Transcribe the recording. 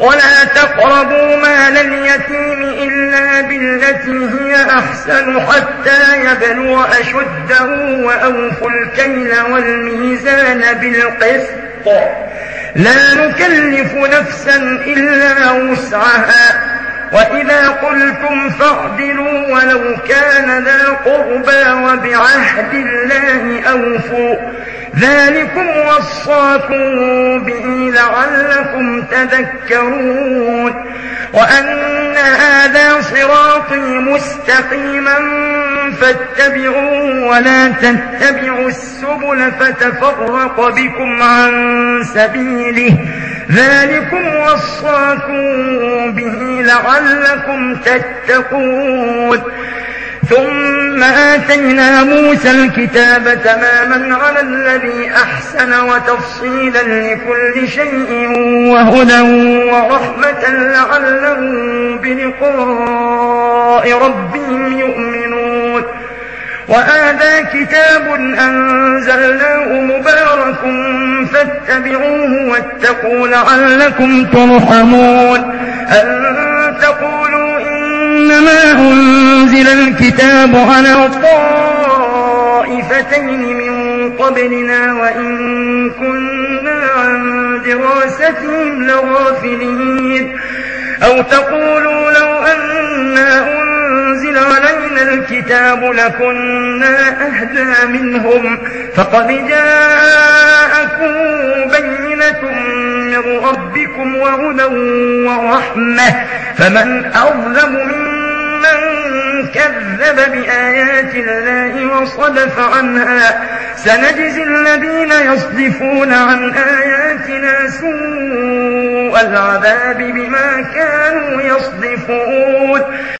ولا تقربوا مال اليتيم إلا بالتي هي أحسن حتى يبلغ أشده وأوفوا الكيل والميزان بالقسط لا نكلف نفسا إلا وسعها وإذا قلتم فاعدلوا ولو كان ذا قربى وبعهد الله أوفوا ذلكم وصاكم به لعلكم تذكرون وأن هذا صراطي مستقيما فاتبعوه ولا تتبعوا السبل فتفرق بكم عن سبيله ذلكم وصاكم به لعلكم تتقون ثم آتينا موسى الكتاب تماما على الذي أحسن وتفصيلا لكل شيء وهدى ورحمة لعلهم بلقاء ربهم يؤمنون وهذا كتاب أنزلناه مبارك فاتبعوه واتقوا لعلكم ترحمون أن تقولوا إنما أنزل الكتاب على طائفتين من قبلنا وإن كنا عن دراستهم لغافلين أو تقولوا لو أنا أنزل علينا الكتاب لكنا أهدى منهم فقد جاءكم بينة من ربكم وهدى ورحمة فمن أظلم ممن كذب بآيات الله وصدف عنها سنجزي الذين يصدفون عن آياتنا سوء العذاب بما كانوا يصدفون